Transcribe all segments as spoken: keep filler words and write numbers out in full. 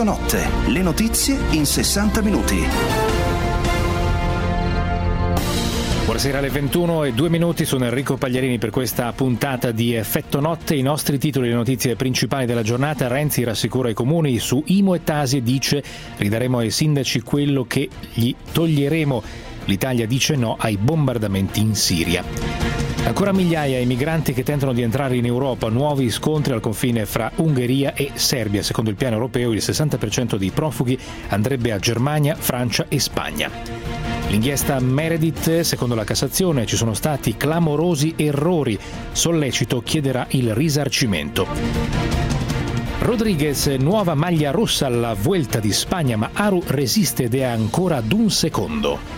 Effetto Notte, le notizie in sessanta minuti. Buonasera, alle ventuno e due minuti, sono Enrico Pagliarini per questa puntata di Effetto Notte. I nostri titoli, le notizie principali della giornata. Renzi rassicura i comuni su I M U e Tasi e dice: ridaremo ai sindaci quello che gli toglieremo. L'Italia dice no ai bombardamenti in Siria. Ancora migliaia i migranti che tentano di entrare in Europa, nuovi scontri al confine fra Ungheria e Serbia. Secondo il piano europeo il sessanta per cento dei profughi andrebbe a Germania, Francia e Spagna. L'inchiesta Meredith, secondo la Cassazione ci sono stati clamorosi errori. Sollecito chiederà il risarcimento. Rodriguez, nuova maglia rossa alla Vuelta di Spagna, ma Aru resiste ed è ancora ad un secondo.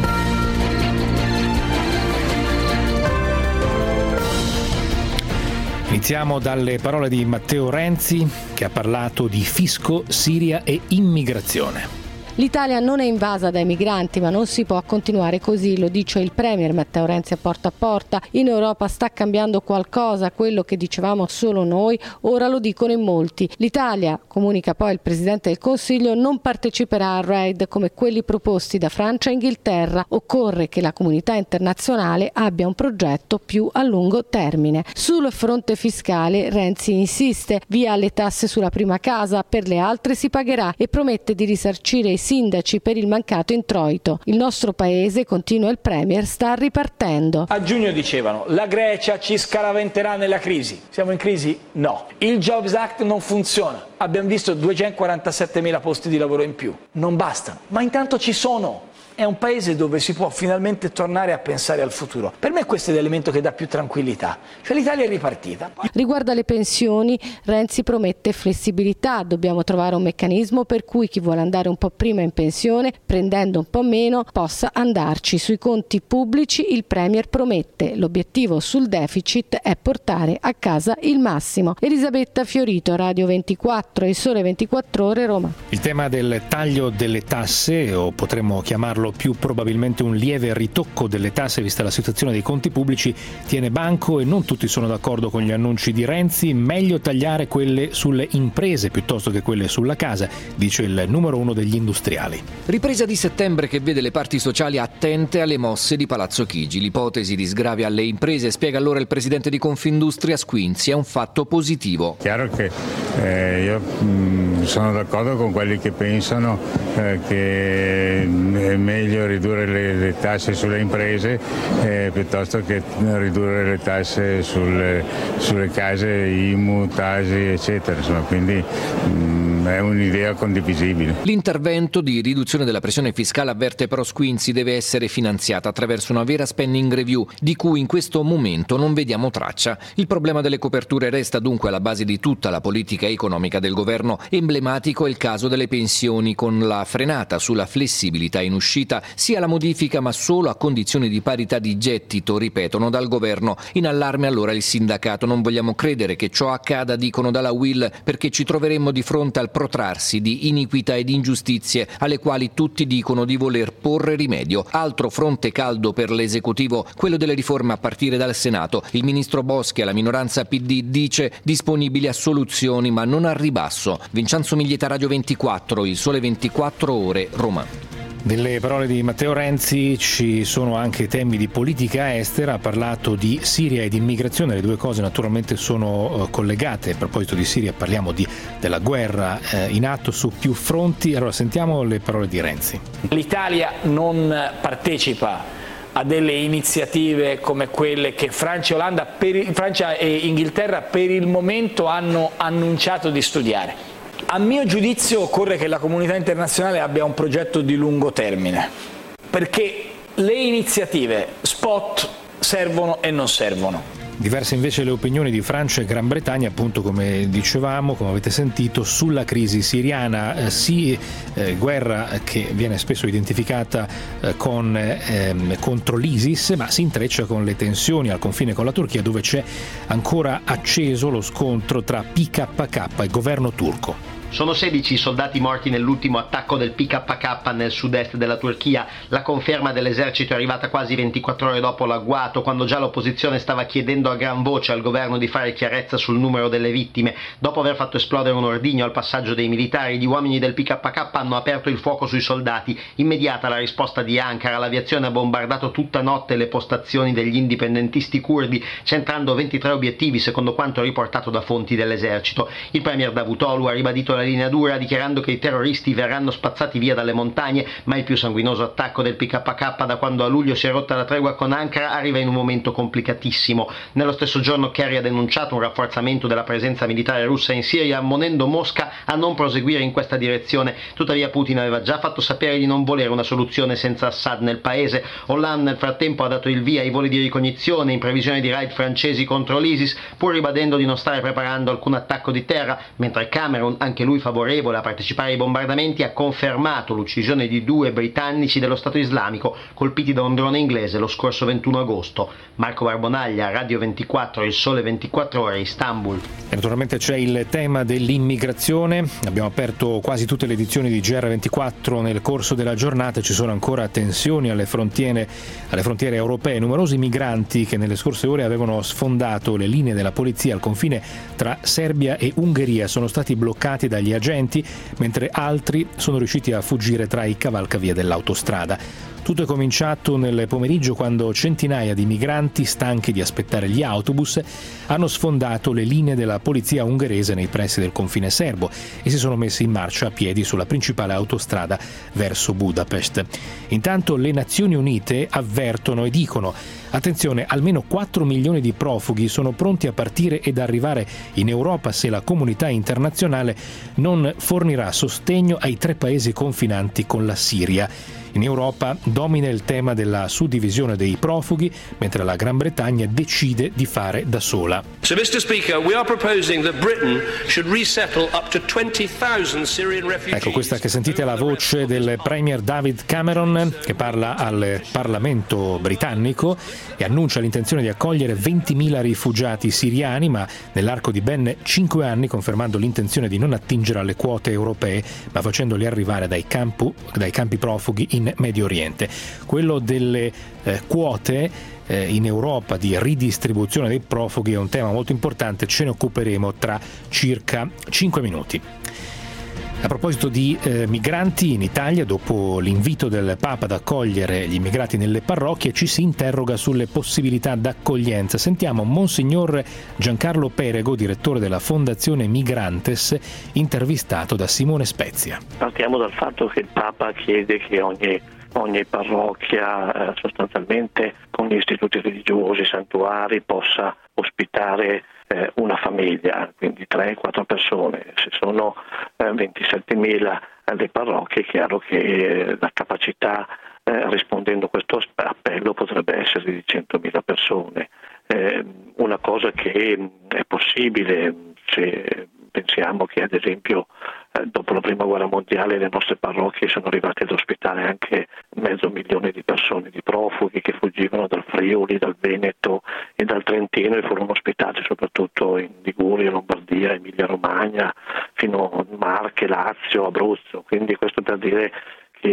Iniziamo dalle parole di Matteo Renzi, che ha parlato di fisco, Siria e immigrazione. L'Italia non è invasa dai migranti, ma non si può continuare così, lo dice il Premier Matteo Renzi a Porta a Porta. In Europa sta cambiando qualcosa, quello che dicevamo solo noi, ora lo dicono in molti. L'Italia, comunica poi il Presidente del Consiglio, non parteciperà a raid come quelli proposti da Francia e Inghilterra. Occorre che la comunità internazionale abbia un progetto più a lungo termine. Sul fronte fiscale Renzi insiste, via le tasse sulla prima casa, per le altre si pagherà, e promette di risarcire i sindaci per il mancato introito. Il nostro paese, continua il Premier, sta ripartendo. A giugno dicevano la Grecia ci scaraventerà nella crisi. Siamo in crisi? No. Il Jobs Act non funziona. Abbiamo visto duecentoquarantasettemila posti di lavoro in più. Non bastano, ma intanto ci sono. È un paese dove si può finalmente tornare a pensare al futuro. Per me questo è l'elemento che dà più tranquillità. Cioè l'Italia è ripartita. Riguardo alle pensioni, Renzi promette flessibilità. Dobbiamo trovare un meccanismo per cui chi vuole andare un po' prima in pensione, prendendo un po' meno, possa andarci. Sui conti pubblici il Premier promette: l'obiettivo sul deficit è portare a casa il massimo. Elisabetta Fiorito, Radio ventiquattro e Sole ventiquattro Ore, Roma. Il tema del taglio delle tasse, o potremmo chiamarlo più probabilmente un lieve ritocco delle tasse vista la situazione dei conti pubblici, tiene banco e non tutti sono d'accordo con gli annunci di Renzi. Meglio tagliare quelle sulle imprese piuttosto che quelle sulla casa, dice il numero uno degli industriali. Ripresa di settembre che vede le parti sociali attente alle mosse di Palazzo Chigi. L'ipotesi di sgravi alle imprese, spiega allora il presidente di Confindustria Squinzi, è un fatto positivo. Chiaro che eh, io mh, sono d'accordo con quelli che pensano eh, che è meglio ridurre le, le tasse sulle imprese eh, piuttosto che ridurre le tasse sulle, sulle case, I M U, Tasi, eccetera. Insomma, quindi mh, è un'idea condivisibile. L'intervento di riduzione della pressione fiscale, avverte però Squinzi, deve essere finanziata attraverso una vera spending review, di cui in questo momento non vediamo traccia. Il problema delle coperture resta dunque alla base di tutta la politica economica del governo. Emblematico è il caso delle pensioni, con la frenata sulla flessibilità in uscita, sia la modifica ma solo a condizioni di parità di gettito, ripetono dal governo. In allarme allora il sindacato: non vogliamo credere che ciò accada, dicono dalla U I L, perché ci troveremmo di fronte al protrarsi di iniquità ed ingiustizie alle quali tutti dicono di voler porre rimedio. Altro fronte caldo per l'esecutivo, quello delle riforme a partire dal Senato. Il ministro Boschi alla minoranza P D dice disponibili a soluzioni ma non al ribasso. Vincenzo Miglieta, Radio ventiquattro, il Sole ventiquattro Ore, Roma. Nelle parole di Matteo Renzi ci sono anche temi di politica estera, ha parlato di Siria e di immigrazione, le due cose naturalmente sono collegate. A proposito di Siria parliamo di, della guerra eh, in atto su più fronti. Allora sentiamo le parole di Renzi. L'Italia non partecipa a delle iniziative come quelle che Francia e, Olanda per, Francia e Inghilterra per il momento hanno annunciato di studiare. A mio giudizio occorre che la comunità internazionale abbia un progetto di lungo termine, perché le iniziative spot servono e non servono. Diverse invece le opinioni di Francia e Gran Bretagna, appunto come dicevamo, come avete sentito, sulla crisi siriana. Eh, sì, eh, guerra che viene spesso identificata eh, con, eh, contro l'ISIS, ma si intreccia con le tensioni al confine con la Turchia, dove c'è ancora acceso lo scontro tra P K K e il governo turco. Sono sedici i soldati morti nell'ultimo attacco del P K K nel sud-est della Turchia. La conferma dell'esercito è arrivata quasi ventiquattro ore dopo l'agguato, quando già l'opposizione stava chiedendo a gran voce al governo di fare chiarezza sul numero delle vittime. Dopo aver fatto esplodere un ordigno al passaggio dei militari, gli uomini del P K K hanno aperto il fuoco sui soldati. Immediata la risposta di Ankara, l'aviazione ha bombardato tutta notte le postazioni degli indipendentisti curdi, centrando ventitré obiettivi secondo quanto riportato da fonti dell'esercito. Il premier Davutoglu ha ribadito la linea dura, dichiarando che i terroristi verranno spazzati via dalle montagne, ma il più sanguinoso attacco del P K K da quando a luglio si è rotta la tregua con Ankara arriva in un momento complicatissimo. Nello stesso giorno Kerry ha denunciato un rafforzamento della presenza militare russa in Siria, ammonendo Mosca a non proseguire in questa direzione. Tuttavia Putin aveva già fatto sapere di non volere una soluzione senza Assad nel paese. Hollande nel frattempo ha dato il via ai voli di ricognizione in previsione di raid francesi contro l'ISIS, pur ribadendo di non stare preparando alcun attacco di terra, mentre Cameron, anche lui favorevole a partecipare ai bombardamenti, ha confermato l'uccisione di due britannici dello Stato Islamico colpiti da un drone inglese lo scorso ventuno agosto. Marco Barbonaglia, Radio ventiquattro, Il Sole ventiquattro Ore, Istanbul. E naturalmente c'è il tema dell'immigrazione. Abbiamo aperto quasi tutte le edizioni di G R ventiquattro nel corso della giornata. Ci sono ancora tensioni alle frontiere, alle frontiere europee. Numerosi migranti che nelle scorse ore avevano sfondato le linee della polizia al confine tra Serbia e Ungheria sono stati bloccati dagli agenti, mentre altri sono riusciti a fuggire tra i cavalcavia dell'autostrada. Tutto è cominciato nel pomeriggio quando centinaia di migranti, stanchi di aspettare gli autobus, hanno sfondato le linee della polizia ungherese nei pressi del confine serbo e si sono messi in marcia a piedi sulla principale autostrada verso Budapest. Intanto le Nazioni Unite avvertono e dicono: attenzione, almeno quattro milioni di profughi sono pronti a partire ed arrivare in Europa se la comunità internazionale non fornirà sostegno ai tre paesi confinanti con la Siria. In Europa domina il tema della suddivisione dei profughi, mentre la Gran Bretagna decide di fare da sola. So, mister Speaker, we are proposing that Britain should resettle up to twenty thousand Syrian refugees. Ecco, questa che sentite è la voce del Premier David Cameron, che parla al Parlamento britannico e annuncia l'intenzione di accogliere ventimila rifugiati siriani, ma nell'arco di ben cinque anni, confermando l'intenzione di non attingere alle quote europee, ma facendoli arrivare dai, campu, dai campi profughi in Medio Oriente. Quello delle eh, quote eh, in Europa di ridistribuzione dei profughi è un tema molto importante, ce ne occuperemo tra circa cinque minuti. A proposito di eh, migranti, in Italia, dopo l'invito del Papa ad accogliere gli immigrati nelle parrocchie, ci si interroga sulle possibilità d'accoglienza. Sentiamo Monsignor Giancarlo Perego, direttore della Fondazione Migrantes, intervistato da Simone Spezia. Partiamo dal fatto che il Papa chiede che ogni, ogni parrocchia, eh, sostanzialmente con gli istituti religiosi, santuari, possa ospitare una famiglia, quindi tre quattro persone. Se sono eh, ventisettemila le parrocchie, è chiaro che eh, la capacità eh, rispondendo a questo appello potrebbe essere di centomila persone. Eh, una cosa che è possibile se pensiamo che ad esempio eh, dopo la prima guerra mondiale le nostre parrocchie sono arrivate ad ospitare anche mezzo milione di persone, di profughi che fuggivano dal Friuli, dal Veneto e dal Trentino e furono ospitati soprattutto in Liguria, Lombardia, Emilia Romagna, fino a Marche, Lazio, Abruzzo. Quindi questo per dire che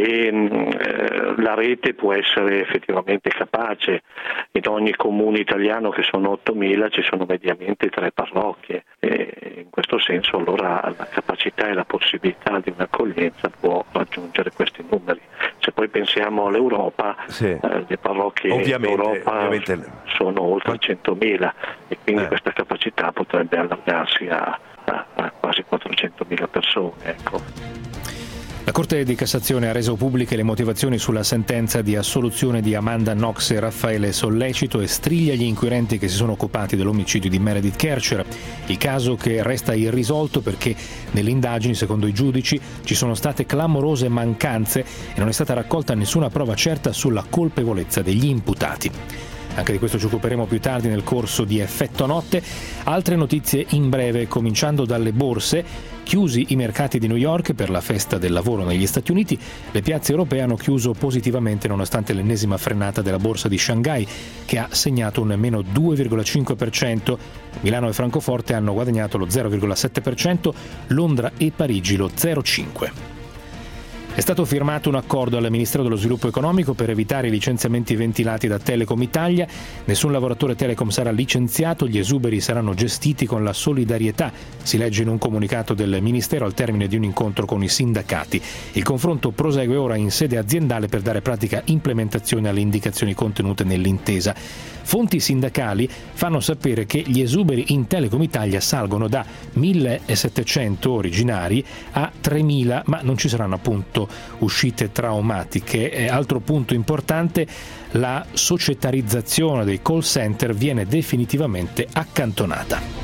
eh, la rete può essere effettivamente capace. In ogni comune italiano, che sono ottomila, ci sono mediamente tre parrocchie e in questo senso allora la capacità e la possibilità di un'accoglienza può raggiungere questi numeri. Se poi pensiamo all'Europa, sì. eh, le parrocchie ovviamente, d'Europa ovviamente. sono oltre centomila e quindi eh. questa capacità potrebbe allargarsi a, a, a quasi quattrocentomila persone. Ecco. La Corte di Cassazione ha reso pubbliche le motivazioni sulla sentenza di assoluzione di Amanda Knox e Raffaele Sollecito e striglia gli inquirenti che si sono occupati dell'omicidio di Meredith Kercher. Il caso che resta irrisolto perché nelle indagini, secondo i giudici, ci sono state clamorose mancanze e non è stata raccolta nessuna prova certa sulla colpevolezza degli imputati. Anche di questo ci occuperemo più tardi nel corso di Effetto Notte. Altre notizie in breve, cominciando dalle borse. Chiusi i mercati di New York per la festa del lavoro negli Stati Uniti, le piazze europee hanno chiuso positivamente nonostante l'ennesima frenata della borsa di Shanghai, che ha segnato un meno due virgola cinque per cento. Milano e Francoforte hanno guadagnato lo zero virgola sette per cento, Londra e Parigi lo zero virgola cinque per cento. È stato firmato un accordo al Ministero dello Sviluppo Economico per evitare i licenziamenti ventilati da Telecom Italia. Nessun lavoratore Telecom sarà licenziato, gli esuberi saranno gestiti con la solidarietà, si legge in un comunicato del Ministero al termine di un incontro con i sindacati. Il confronto prosegue ora in sede aziendale per dare pratica implementazione alle indicazioni contenute nell'intesa. Fonti sindacali fanno sapere che gli esuberi in Telecom Italia salgono da millesettecento originari a tremila, ma non ci saranno appunto uscite traumatiche. E altro punto importante, la societarizzazione dei call center viene definitivamente accantonata.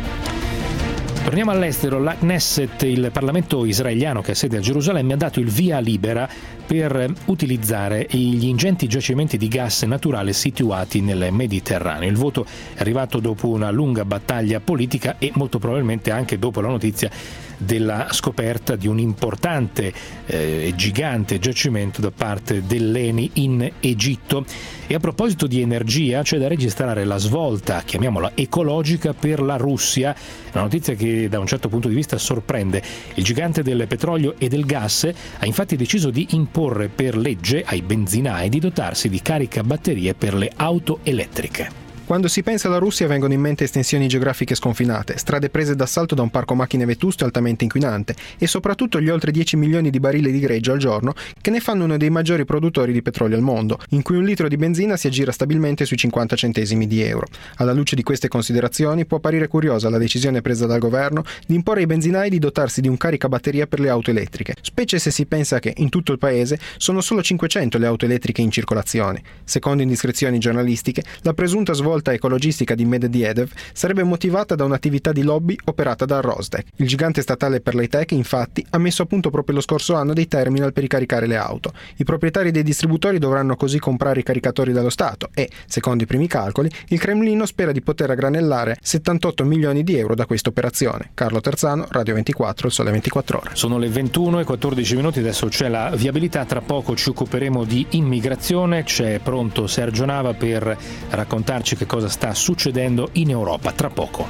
Torniamo all'estero. La Knesset, il Parlamento israeliano che ha sede a Gerusalemme, ha dato il via libera per utilizzare gli ingenti giacimenti di gas naturale situati nel Mediterraneo. Il voto è arrivato dopo una lunga battaglia politica e molto probabilmente anche dopo la notizia della scoperta di un importante e eh, gigante giacimento da parte dell'Eni in Egitto. E a proposito di energia, c'è da registrare la svolta, chiamiamola ecologica, per la Russia. Una notizia che da un certo punto di vista sorprende. Il gigante del petrolio e del gas ha infatti deciso di imporre per legge ai benzinai di dotarsi di caricabatterie per le auto elettriche. Quando si pensa alla Russia vengono in mente estensioni geografiche sconfinate, strade prese d'assalto da un parco macchine vetusto e altamente inquinante e soprattutto gli oltre dieci milioni di barili di greggio al giorno che ne fanno uno dei maggiori produttori di petrolio al mondo, in cui un litro di benzina si aggira stabilmente sui cinquanta centesimi di euro. Alla luce di queste considerazioni può apparire curiosa la decisione presa dal governo di imporre ai benzinai di dotarsi di un caricabatteria per le auto elettriche, specie se si pensa che in tutto il paese sono solo cinquecento le auto elettriche in circolazione. Secondo indiscrezioni giornalistiche, la presunta svolta ecologistica di Medvedev sarebbe motivata da un'attività di lobby operata dal Rosneft. Il gigante statale per l'high-tech, infatti, ha messo a punto proprio lo scorso anno dei terminal per ricaricare le auto. I proprietari dei distributori dovranno così comprare i caricatori dallo Stato e, secondo i primi calcoli, il Cremlino spera di poter raggranellare settantotto milioni di euro da questa operazione. Carlo Terzano, Radio ventiquattro, Il Sole ventiquattro Ore. Sono le ventuno e quattordici minuti, adesso c'è la viabilità, tra poco ci occuperemo di immigrazione, c'è pronto Sergio Nava per raccontarci che cosa sta succedendo in Europa tra poco.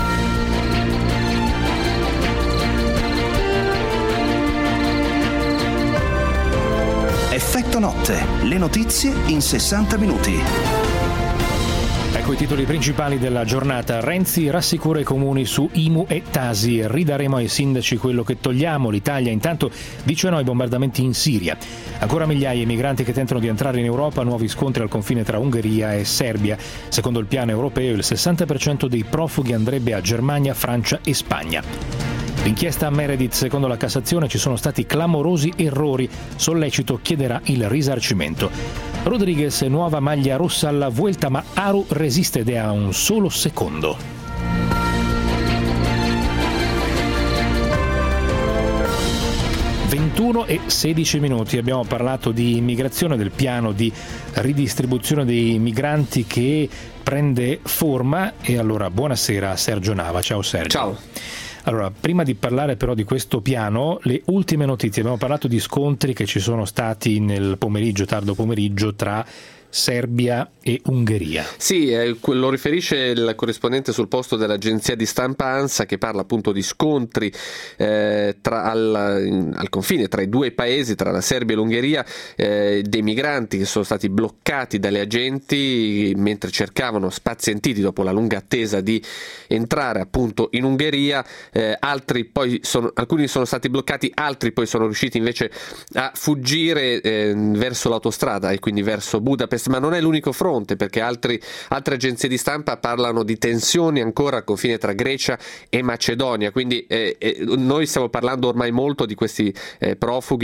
Effetto Notte, le notizie in sessanta minuti. Ecco i titoli principali della giornata. Renzi rassicura i comuni su I M U e Tasi. Ridaremo ai sindaci quello che togliamo. L'Italia intanto dice no ai bombardamenti in Siria. Ancora migliaia di migranti che tentano di entrare in Europa, nuovi scontri al confine tra Ungheria e Serbia. Secondo il piano europeo il sessanta per cento dei profughi andrebbe a Germania, Francia e Spagna. L'inchiesta a Meredith, secondo la Cassazione ci sono stati clamorosi errori, Sollecito chiederà il risarcimento. Rodriguez, nuova maglia rossa alla Vuelta, ma Aru resiste ed è a un solo secondo. ventuno e sedici minuti, abbiamo parlato di immigrazione, del piano di ridistribuzione dei migranti che prende forma e allora buonasera a Sergio Nava. Ciao Sergio. Ciao. Allora, prima di parlare però di questo piano, le ultime notizie. Abbiamo parlato di scontri che ci sono stati nel pomeriggio, tardo pomeriggio, tra Serbia e Ungheria. Sì, eh, lo riferisce il corrispondente sul posto dell'agenzia di stampa ANSA, che parla appunto di scontri eh, tra al, al confine tra i due paesi, tra la Serbia e l'Ungheria, eh, dei migranti che sono stati bloccati dalle agenti mentre cercavano spazientiti dopo la lunga attesa di entrare appunto in Ungheria. Eh, altri poi sono, alcuni sono stati bloccati, altri poi sono riusciti invece a fuggire eh, verso l'autostrada e quindi verso Budapest. Ma non è l'unico fronte, perché altri, altre agenzie di stampa parlano di tensioni ancora al confine tra Grecia e Macedonia, quindi eh, eh, noi stiamo parlando ormai molto di questi eh, profughi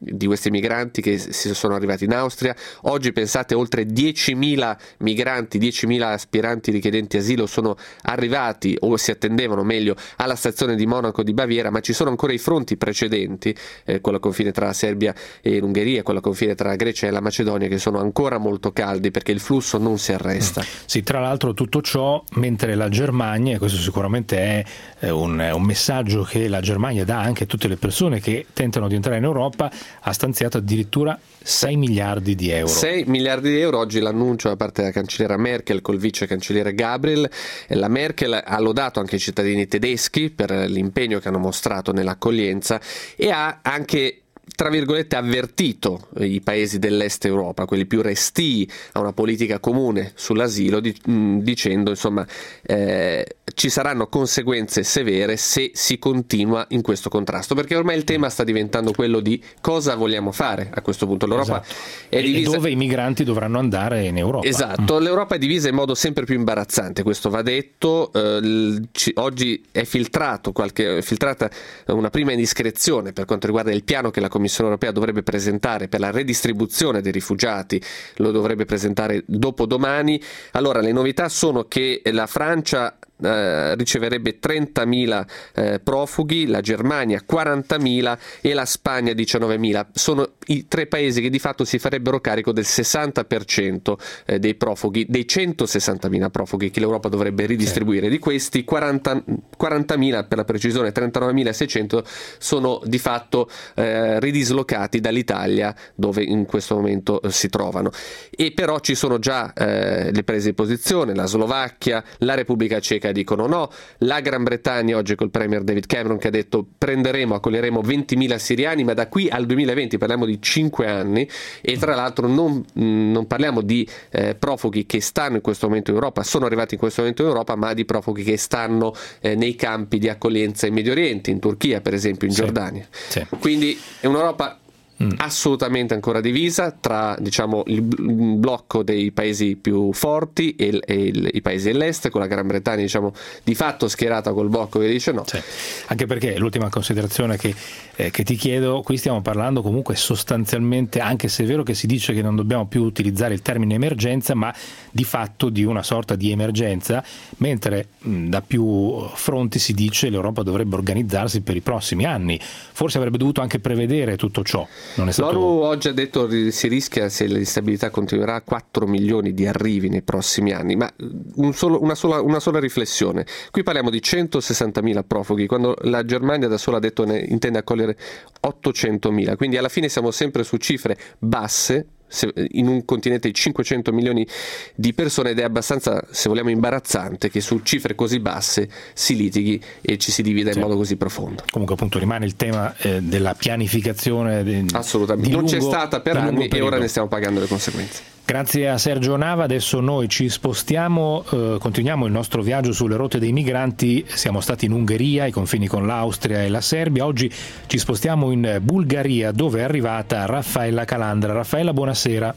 di questi migranti che si sono arrivati in Austria. Oggi pensate oltre diecimila migranti, diecimila aspiranti richiedenti asilo sono arrivati o si attendevano meglio alla stazione di Monaco di Baviera, ma ci sono ancora i fronti precedenti, eh, con la confine tra la Serbia e l'Ungheria, con la confine tra la Grecia e la Macedonia, che sono ancora molto caldi perché il flusso non si arresta. Sì, tra l'altro tutto ciò mentre la Germania, e questo sicuramente è eh, un, un messaggio che la Germania dà anche a tutte le persone che tentano di entrare in Europa, ha stanziato addirittura sei miliardi di euro. sei miliardi di euro, oggi l'annuncio da parte della cancelliera Merkel col vice cancelliere Gabriel. La Merkel ha lodato anche i cittadini tedeschi per l'impegno che hanno mostrato nell'accoglienza e ha anche, tra virgolette, avvertito i paesi dell'est Europa, quelli più restii a una politica comune sull'asilo, di, mh, dicendo insomma eh, ci saranno conseguenze severe se si continua in questo contrasto, perché ormai il tema sta diventando quello di cosa vogliamo fare a questo punto. L'Europa esatto. è divisa... E dove i migranti dovranno andare in Europa. Esatto, mm. l'Europa è divisa in modo sempre più imbarazzante, questo va detto. Eh, ci, oggi è filtrato qualche, è filtrata una prima indiscrezione per quanto riguarda il piano che la Commissione europea dovrebbe presentare per la redistribuzione dei rifugiati, lo dovrebbe presentare dopodomani. Allora, le novità sono che la Francia eh, riceverebbe trentamila eh, profughi, la Germania quarantamila e la Spagna diciannovemila. Sono i tre paesi che di fatto si farebbero carico del sessanta per cento eh, dei profughi, dei centosessantamila profughi che l'Europa dovrebbe ridistribuire. Sì. Di questi quaranta, quarantamila per la precisione, trentanovemilaseicento sono di fatto eh, ridislocati dall'Italia, dove in questo momento eh, si trovano. E però ci sono già eh, le prese di posizione, la Slovacchia, la Repubblica Ceca dicono no, la Gran Bretagna oggi col premier David Cameron che ha detto prenderemo, accoglieremo ventimila siriani, ma da qui al duemilaventi parliamo di cinque anni, e tra l'altro non, non parliamo di eh, profughi che stanno in questo momento in Europa, sono arrivati in questo momento in Europa, ma di profughi che stanno eh, nei campi di accoglienza in Medio Oriente, in Turchia per esempio, in sì. Giordania. Sì. Quindi è un'Europa Mm. assolutamente ancora divisa tra, diciamo, il blocco dei paesi più forti e, il, e il, i paesi dell'est, con la Gran Bretagna, diciamo, di fatto schierata col blocco che dice no. Sì. Anche perché l'ultima considerazione che, eh, che ti chiedo, qui stiamo parlando comunque sostanzialmente, anche se è vero che si dice che non dobbiamo più utilizzare il termine emergenza, ma di fatto di una sorta di emergenza, mentre mh, da più fronti si dice l'Europa dovrebbe organizzarsi per i prossimi anni, forse avrebbe dovuto anche prevedere tutto ciò. Non è stato... L'ONU oggi ha detto che si rischia, se l'instabilità continuerà, quattro milioni di arrivi nei prossimi anni, ma un solo, una, sola, una sola riflessione, qui parliamo di centosessantamila profughi, quando la Germania da sola ha detto ne intende accogliere ottocentomila, quindi alla fine siamo sempre su cifre basse in un continente di cinquecento milioni di persone, ed è abbastanza, se vogliamo, imbarazzante che su cifre così basse si litighi e ci si divida sì. in modo così profondo. Comunque appunto rimane il tema eh, della pianificazione de, assolutamente, non lungo, c'è stata per anni e ora ne stiamo pagando le conseguenze. Grazie a Sergio Nava. Adesso noi ci spostiamo, eh, continuiamo il nostro viaggio sulle rotte dei migranti. Siamo stati in Ungheria, ai confini con l'Austria e la Serbia. Oggi ci spostiamo in Bulgaria, dove è arrivata Raffaella Calandra. Raffaella, buonasera.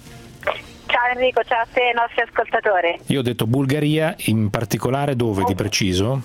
Ciao Enrico, ciao a te e ai nostri ascoltatori. Io ho detto Bulgaria, in particolare dove di preciso?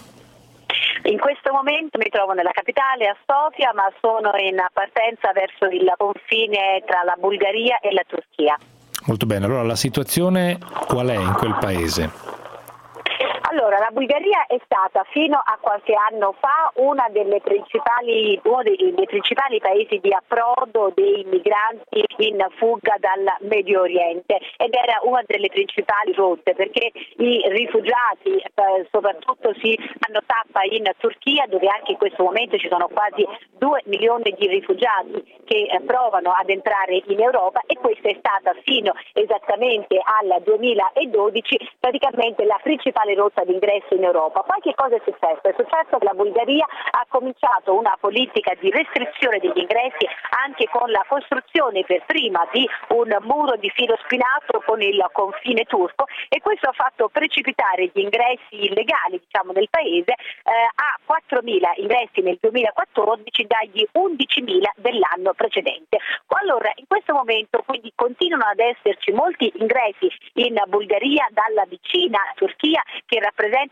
In questo momento mi trovo nella capitale, a Sofia, ma sono in partenza verso il confine tra la Bulgaria e la Turchia. Molto bene, allora la situazione qual è in quel paese? Allora, la Bulgaria è stata fino a qualche anno fa una delle principali, uno dei, dei principali paesi di approdo dei migranti in fuga dal Medio Oriente, ed era una delle principali rotte perché i rifugiati eh, soprattutto si fanno tappa in Turchia, dove anche in questo momento ci sono quasi due milioni di rifugiati che eh, provano ad entrare in Europa, e questa è stata fino esattamente al duemiladodici praticamente la principale rotta d'ingresso in Europa. Poi che cosa è successo? È successo che la Bulgaria ha cominciato una politica di restrizione degli ingressi, anche con la costruzione per prima di un muro di filo spinato con il confine turco, e questo ha fatto precipitare gli ingressi illegali, diciamo, nel paese eh, a quattromila ingressi nel duemilaquattordici dagli undicimila dell'anno precedente. Allora, in questo momento quindi continuano ad esserci molti ingressi in Bulgaria dalla vicina Turchia, che rappresenta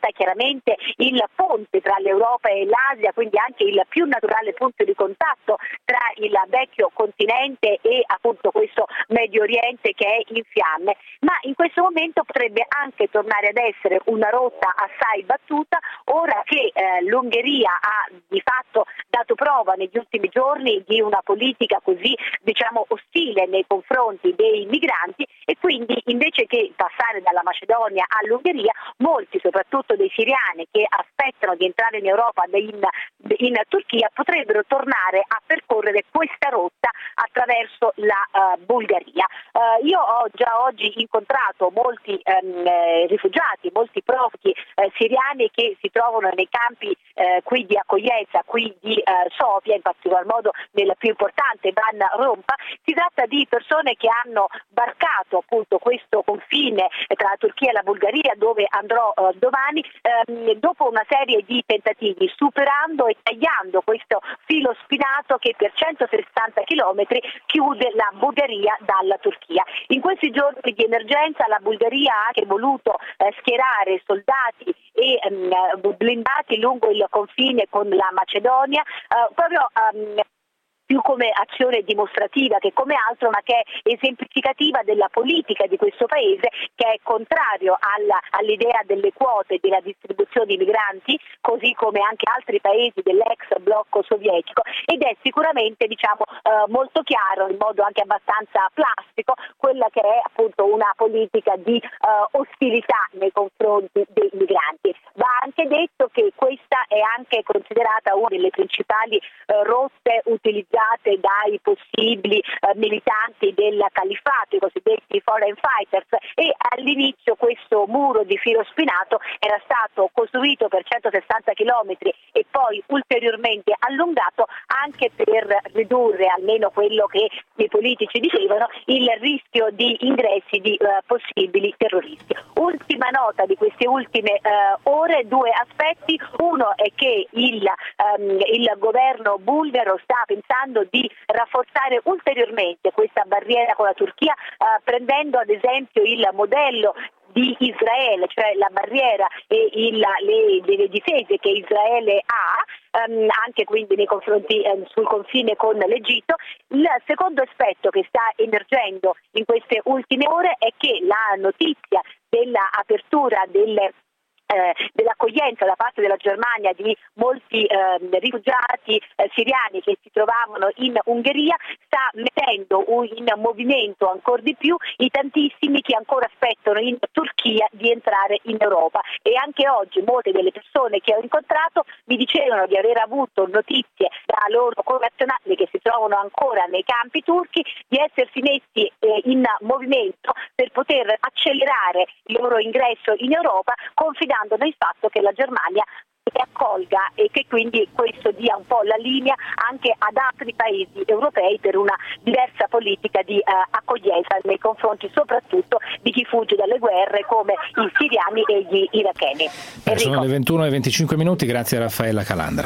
diventa chiaramente il ponte tra l'Europa e l'Asia, quindi anche il più naturale punto di contatto tra il vecchio continente e appunto questo Medio Oriente che è in fiamme, ma in questo momento potrebbe anche tornare ad essere una rotta assai battuta ora che eh, l'Ungheria ha di fatto dato prova negli ultimi giorni di una politica così diciamo ostile nei confronti dei migranti, e quindi invece che passare dalla Macedonia all'Ungheria, molti soprattutto dei siriani che aspettano di entrare in Europa in, in Turchia potrebbero tornare a percorrere questa rotta attraverso la uh, Bulgaria. Uh, io ho già oggi incontrato molti um, rifugiati, molti profughi uh, siriani che si trovano nei campi uh, qui di accoglienza, qui di uh, Sofia, in particolar modo nel più importante Ban Rompa. Si tratta di persone che hanno varcato appunto questo confine tra la Turchia e la Bulgaria, dove andrò uh, domani, um, dopo una serie di tentativi, superando e tagliando questo filo spinato che per centosessanta chilometri chiude la Bulgaria dalla Turchia. In questi giorni di emergenza la Bulgaria ha anche voluto eh, schierare soldati e um, blindati lungo il confine con la Macedonia, uh, proprio um, più come azione dimostrativa che come altro, ma che è esemplificativa della politica di questo paese, che è contrario alla, all'idea delle quote della distribuzione di migranti, così come anche altri paesi dell'ex blocco sovietico, ed è sicuramente diciamo eh, molto chiaro, in modo anche abbastanza plastico, quella che è appunto una politica di eh, ostilità nei confronti dei migranti. Va anche detto che questa è anche considerata una delle principali eh, rotte utilizzate dai possibili eh, militanti del califfato, i cosiddetti foreign fighters, e all'inizio questo muro di filo spinato era stato costruito per centosessanta chilometri e poi ulteriormente allungato anche per ridurre, almeno quello che i politici dicevano, il rischio di ingressi di eh, possibili terroristi. Ultima nota di queste ultime eh, ore, due aspetti. Uno è che il, um, il governo bulgaro sta pensando di rafforzare ulteriormente questa barriera con la Turchia, eh, prendendo ad esempio il modello di Israele, cioè la barriera e il, le, le difese che Israele ha, um, anche quindi nei confronti um, sul confine con l'Egitto. Il secondo aspetto che sta emergendo in queste ultime ore è che la notizia dell'apertura delle Eh, dell'accoglienza da parte della Germania di molti eh, rifugiati eh, siriani che si trovavano in Ungheria sta mettendo in movimento ancora di più i tantissimi che ancora aspettano in Turchia di entrare in Europa. E anche oggi molte delle persone che ho incontrato mi dicevano di aver avuto notizie da loro connazionali che si trovano ancora nei campi turchi, di essersi messi eh, in movimento per poter accelerare il loro ingresso in Europa, confidando nel fatto che la Germania li accolga e che quindi questo dia un po' la linea anche ad altri paesi europei per una diversa politica di eh, accoglienza nei confronti soprattutto di chi fugge dalle guerre come i siriani e gli iracheni. Eh, sono le ventuno e venticinque minuti, grazie a Raffaella Calandra.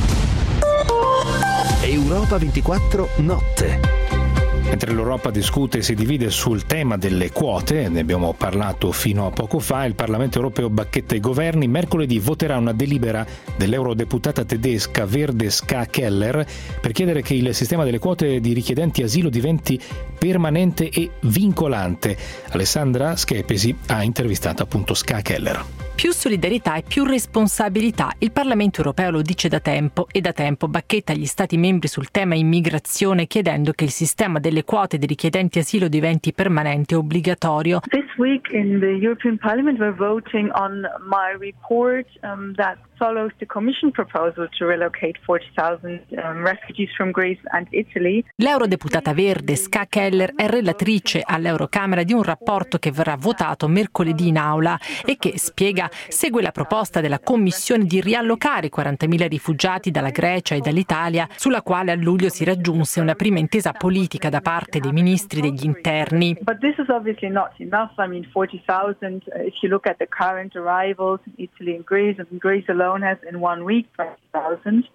Europa ventiquattro notte. Mentre l'Europa discute e si divide sul tema delle quote, ne abbiamo parlato fino a poco fa, il Parlamento europeo bacchetta i governi. Mercoledì voterà una delibera dell'eurodeputata tedesca Verde Ska Keller per chiedere che il sistema delle quote di richiedenti asilo diventi permanente e vincolante. Alessandra Schepesi ha intervistato appunto Ska Keller. Più solidarietà e più responsabilità. Il Parlamento europeo lo dice da tempo e da tempo bacchetta gli Stati membri sul tema immigrazione, chiedendo che il sistema delle quote di richiedenti asilo diventi permanente e obbligatorio. This week in the European Parliament we're voting on my report um, that follows the Commission proposal to relocate forty thousand um, refugees from Greece and Italy. L'eurodeputata verde Ska Keller è relatrice all'Eurocamera di un rapporto che verrà votato mercoledì in aula e che, spiega, segue la proposta della Commissione di riallocare quarantamila rifugiati dalla Grecia e dall'Italia, sulla quale a luglio si raggiunse una prima intesa politica da parte dei ministri degli interni. But this is obviously not enough. I mean, forty thousand, uh, if you look at the current arrivals in Italy and Greece, and Greece alone has in one week twenty thousand.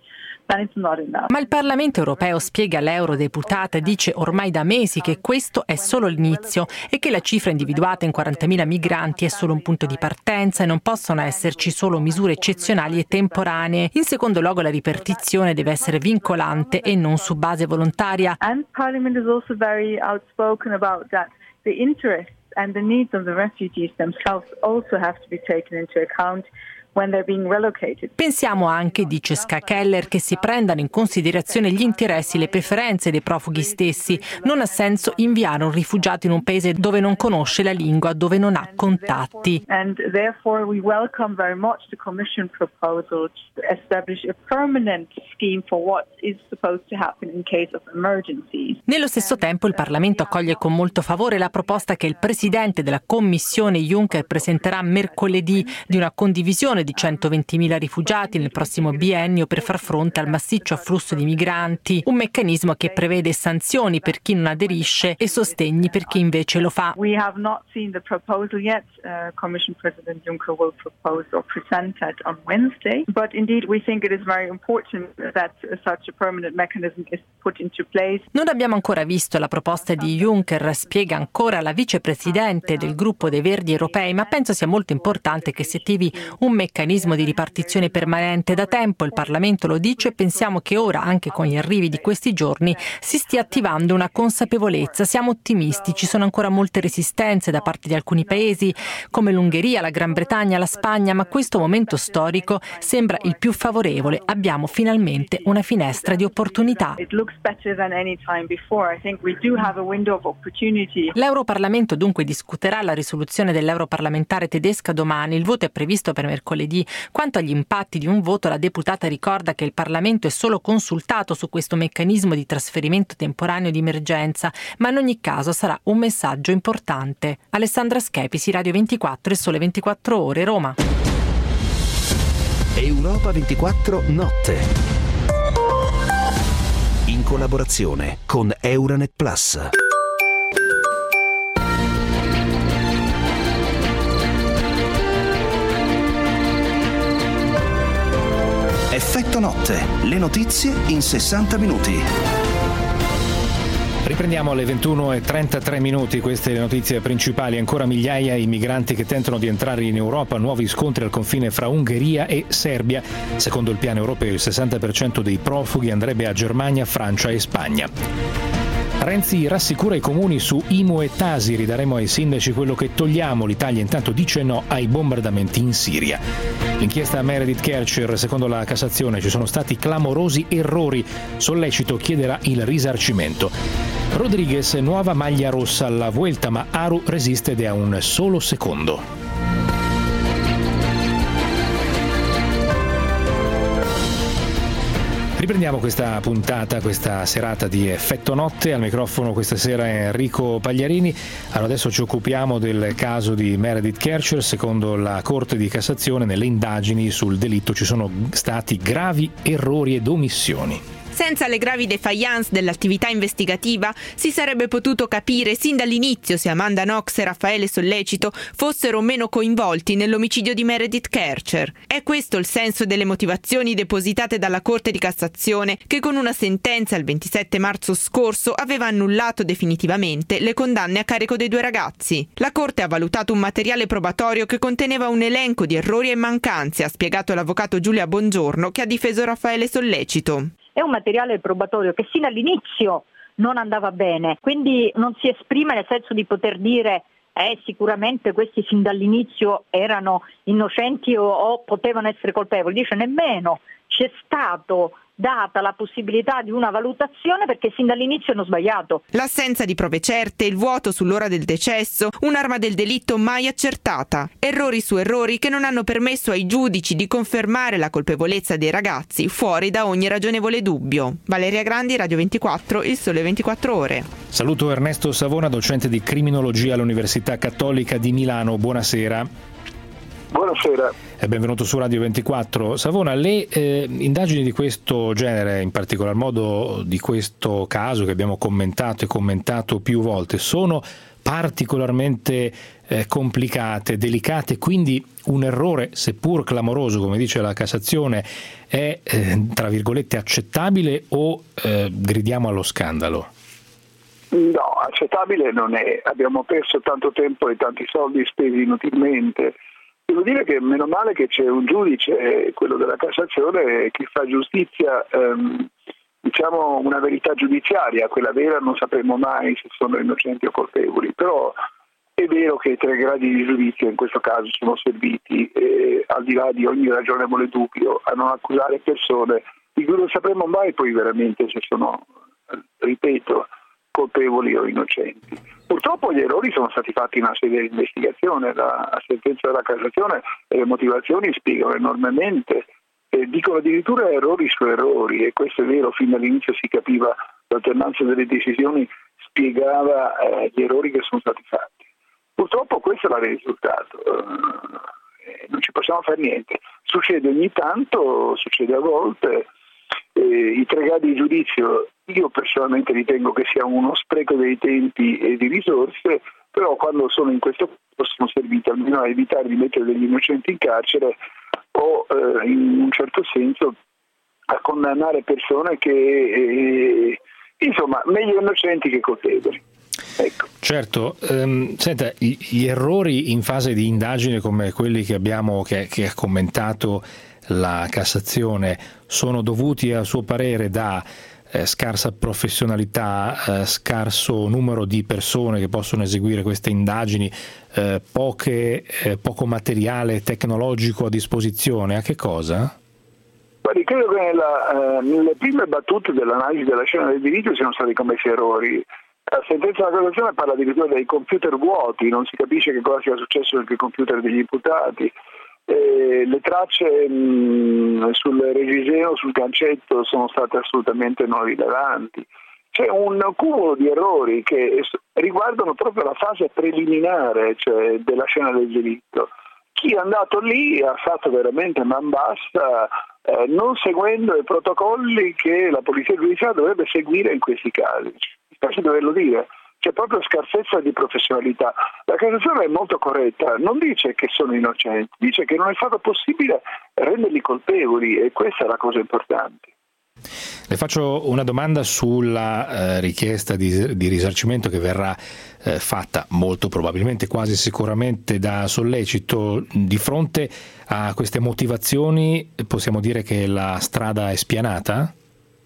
then it's not enough. Ma il Parlamento europeo, spiega l'eurodeputata, dice ormai da mesi che questo è solo l'inizio e che la cifra individuata in quarantamila migranti è solo un punto di partenza e non possono esserci solo misure eccezionali e temporanee. In secondo luogo la ripartizione deve essere vincolante e non su base volontaria. And Parliament is also very outspoken about that. The interests and the needs of the refugees themselves also have to be taken into account when they're being relocated. Pensiamo anche, dice Ska Keller, che si prendano in considerazione gli interessi e le preferenze dei profughi stessi. Non ha senso inviare un rifugiato in un paese dove non conosce la lingua, dove non ha contatti. And therefore we welcome very much the Commission proposal to establish a permanent scheme for what is supposed to happen in case of emergencies. Nello stesso tempo il Parlamento accoglie con molto favore la proposta che il Presidente della Commissione Juncker presenterà mercoledì di una condivisione di centoventimila rifugiati nel prossimo biennio per far fronte al massiccio afflusso di migranti, un meccanismo che prevede sanzioni per chi non aderisce e sostegni per chi invece lo fa. We have not seen the proposal yet. Uh, Commission President Juncker will propose or present it on Wednesday, but indeed we think it is very important that such a permanent mechanism is put into place. Non abbiamo ancora visto la proposta di Juncker, spiega ancora la vicepresidente del gruppo dei Verdi europei, ma penso sia molto importante che si attivi un meccanismo meccanismo di ripartizione permanente. Da tempo il Parlamento lo dice e pensiamo che ora, anche con gli arrivi di questi giorni, si stia attivando una consapevolezza. Siamo ottimisti, ci sono ancora molte resistenze da parte di alcuni paesi come l'Ungheria, la Gran Bretagna, la Spagna, ma questo momento storico sembra il più favorevole. Abbiamo finalmente una finestra di opportunità. L'Europarlamento dunque discuterà la risoluzione dell'europarlamentare tedesca domani. Il voto è previsto per mercoledì. Quanto agli impatti di un voto, la deputata ricorda che il Parlamento è solo consultato su questo meccanismo di trasferimento temporaneo di emergenza, ma in ogni caso sarà un messaggio importante. Alessandra Schepisi, Radio ventiquattro e Sole ventiquattro Ore, Roma. Europa ventiquattro Notte, in collaborazione con Euranet Plus. Effetto Notte, le notizie in sessanta minuti. Riprendiamo alle ventuno e trentatré minuti, queste le notizie principali. Ancora migliaia i migranti che tentano di entrare in Europa, nuovi scontri al confine fra Ungheria e Serbia. Secondo il piano europeo il sessanta per cento dei profughi andrebbe a Germania, Francia e Spagna. Renzi rassicura i comuni su I M U e Tasi, ridaremo ai sindaci quello che togliamo, l'Italia intanto dice no ai bombardamenti in Siria. L'inchiesta Meredith Kercher, secondo la Cassazione ci sono stati clamorosi errori, Sollecito chiederà il risarcimento. Rodriguez, nuova maglia rossa alla Vuelta, ma Aru resiste ed è a un solo secondo. Riprendiamo questa puntata, questa serata di Effetto Notte. Al microfono questa sera Enrico Pagliarini. Allora adesso ci occupiamo del caso di Meredith Kercher. Secondo la Corte di Cassazione, nelle indagini sul delitto ci sono stati gravi errori ed omissioni. Senza le gravi defiance dell'attività investigativa si sarebbe potuto capire sin dall'inizio se Amanda Knox e Raffaele Sollecito fossero o meno coinvolti nell'omicidio di Meredith Kercher. È questo il senso delle motivazioni depositate dalla Corte di Cassazione, che con una sentenza il ventisette marzo scorso aveva annullato definitivamente le condanne a carico dei due ragazzi. La Corte ha valutato un materiale probatorio che conteneva un elenco di errori e mancanze, ha spiegato l'avvocato Giulia Bongiorno, che ha difeso Raffaele Sollecito. È un materiale probatorio che sin dall'inizio non andava bene, quindi non si esprime nel senso di poter dire eh, sicuramente questi sin dall'inizio erano innocenti o, o potevano essere colpevoli, dice nemmeno c'è stato data la possibilità di una valutazione perché sin dall'inizio hanno sbagliato. L'assenza di prove certe, il vuoto sull'ora del decesso, un'arma del delitto mai accertata. Errori su errori che non hanno permesso ai giudici di confermare la colpevolezza dei ragazzi fuori da ogni ragionevole dubbio. Valeria Grandi, Radio ventiquattro, Il Sole ventiquattro Ore. Saluto Ernesto Savona, docente di criminologia all'Università Cattolica di Milano. Buonasera. Buonasera. E benvenuto su Radio ventiquattro. Savona, le eh, indagini di questo genere, in particolar modo di questo caso che abbiamo commentato e commentato più volte, sono particolarmente eh, complicate, delicate, quindi un errore, seppur clamoroso, come dice la Cassazione, è eh, tra virgolette accettabile o eh, gridiamo allo scandalo? No, accettabile non è. Abbiamo perso tanto tempo e tanti soldi spesi inutilmente. Devo dire che meno male che c'è un giudice, quello della Cassazione, che fa giustizia, ehm, diciamo una verità giudiziaria, quella vera non sapremo mai se sono innocenti o colpevoli, però è vero che i tre gradi di giudizio in questo caso sono serviti, eh, al di là di ogni ragionevole dubbio, a non accusare persone di cui non sapremo mai poi veramente se sono, ripeto, colpevoli o innocenti. Purtroppo gli errori sono stati fatti in una sede di investigazione, la sentenza della Cassazione e le motivazioni spiegano enormemente, e dicono addirittura errori su errori, e questo è vero, fin dall'inizio si capiva, l'alternanza delle decisioni spiegava eh, gli errori che sono stati fatti. Purtroppo questo è il risultato, eh, non ci possiamo fare niente, succede ogni tanto, succede a volte. Eh, i tre gradi di giudizio io personalmente ritengo che sia uno spreco dei tempi e di risorse, però quando sono in questo caso sono serviti almeno a evitare di mettere degli innocenti in carcere o eh, in un certo senso a condannare persone che eh, insomma meglio innocenti che colpevoli. Ecco. Certo, ehm, senta, gli errori in fase di indagine come quelli che abbiamo che, che ha commentato la Cassazione sono dovuti a suo parere da eh, scarsa professionalità, eh, scarso numero di persone che possono eseguire queste indagini, eh, poche, eh, poco materiale tecnologico a disposizione? A che cosa? Guardi, credo che nella, eh, nelle prime battute dell'analisi della scena del diritto siano stati commessi errori. La sentenza della Cassazione parla addirittura dei computer vuoti, non si capisce che cosa sia successo nel computer degli imputati. Eh, le tracce mh, sul regiseo, sul cancetto sono state assolutamente non rilevanti. C'è un cumulo di errori che riguardano proprio la fase preliminare, cioè della scena del delitto. Chi è andato lì ha fatto veramente man bassa, eh, non seguendo i protocolli che la polizia giudiziaria dovrebbe seguire in questi casi. Mi piace doverlo dire. C'è proprio scarsezza di professionalità. La Cassazione è molto corretta, non dice che sono innocenti, dice che non è stato possibile renderli colpevoli, e questa è la cosa importante. Le faccio una domanda sulla eh, richiesta di, di risarcimento che verrà eh, fatta molto probabilmente, quasi sicuramente da Sollecito. Di fronte a queste motivazioni possiamo dire che la strada è spianata?